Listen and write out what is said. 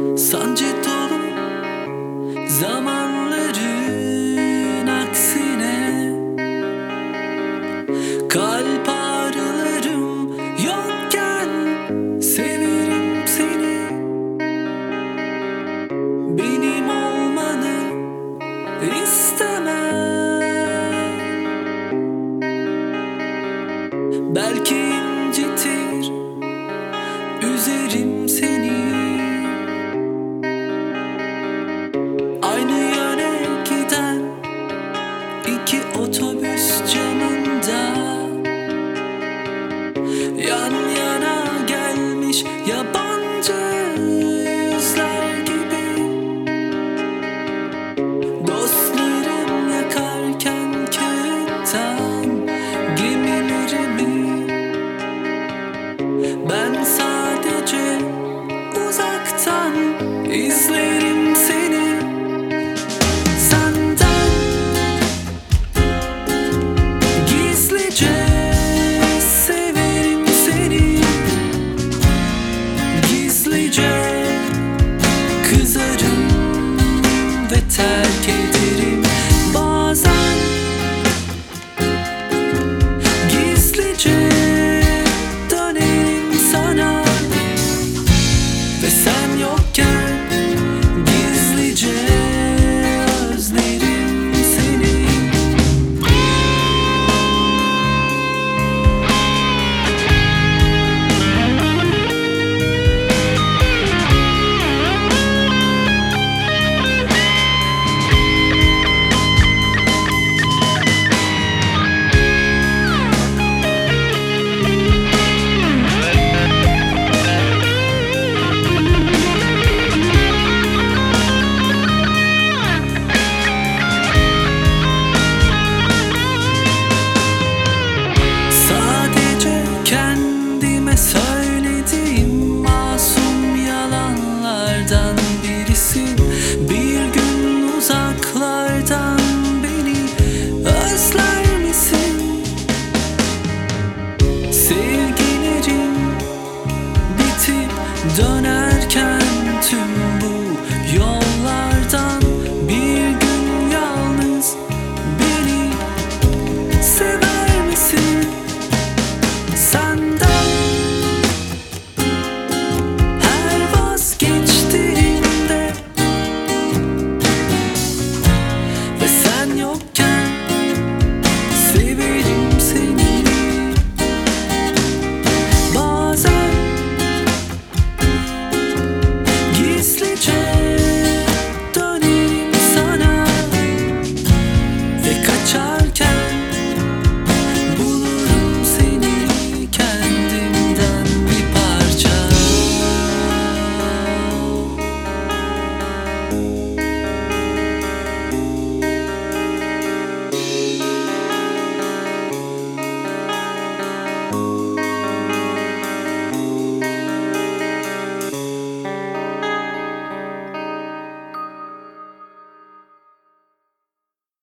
Sancı dolu zamanların aksine kalp ağrılarım yokken severim seni. Benim olmanı istemem. Belki incitir, üzerim seni. Aynı yöne giden iki otobüs camında yan yana gelmiş yabancı yüzler gibi. Dostlarım yakarken kağıttan gemilerimi, ben sadece uzaktan izlerim seni. Senden gizlice severim seni. Gizlice kızarım ve terk ederim bazen. Gizlice dönerim sana ve sen yokken gizlice özlerim seni. Sadece kendime söylediğim masum yalanlardan